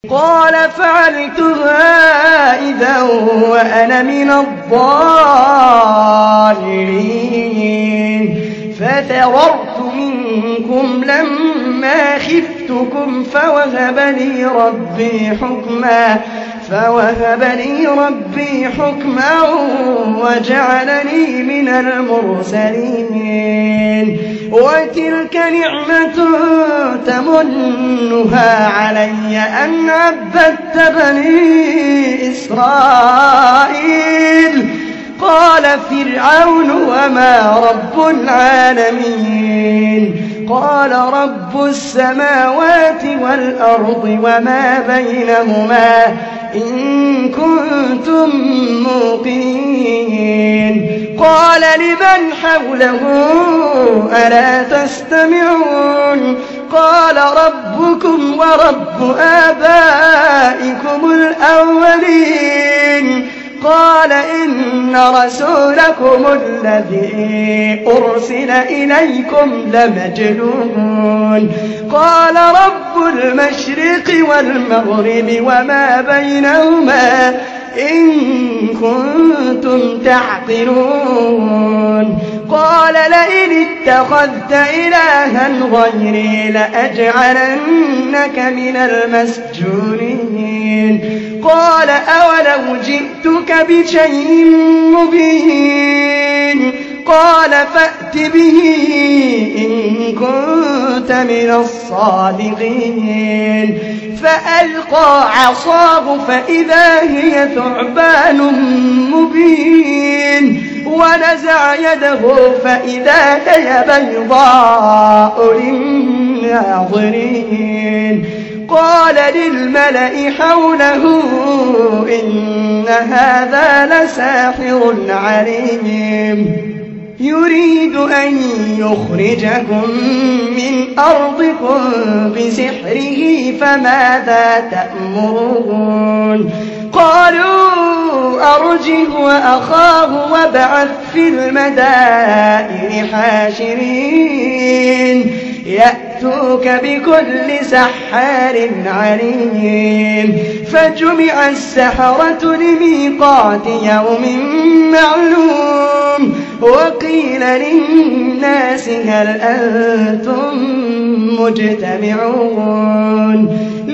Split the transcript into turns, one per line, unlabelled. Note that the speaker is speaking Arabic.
قال فعلتها إذا وأنا من الضالين ففررت منكم لما خفتكم فوهب لي ربي حكما وجعلني من المرسلين وتلك نعمة تمنها علي أن عبدت بني إسرائيل قال فرعون وما رب العالمين قال رب السماوات والأرض وما بينهما إن كنتم موقنين قال لمن حوله ألا تستمعون قال ربكم ورب آبائكم الأولين قال إن رسولكم الذي أرسل إليكم لمجنون قال رب المشرق والمغرب وما بينهما إن كنتم تعقلون قال لئن اتخذت إلها غيري لأجعلنك من المسجونين قال أولو جئتك بشيء مبين قال فأت به إن كنت من الصادقين فألقى عصاه فإذا هي ثعبان مبين ونزع يده فإذا هي بيضاء للناظرين قال للملأ حوله إن هذا لساحر عليم يريد أن يخرجكم من أرضكم بسحره فماذا تأمرون قالوا أرجه وأخاه وابعث في المدائن حاشرين يأتوك بكل سحار عليم فجمع السحرة لميقات يوم معلوم وقيل للناس هل أنتم مجتمعون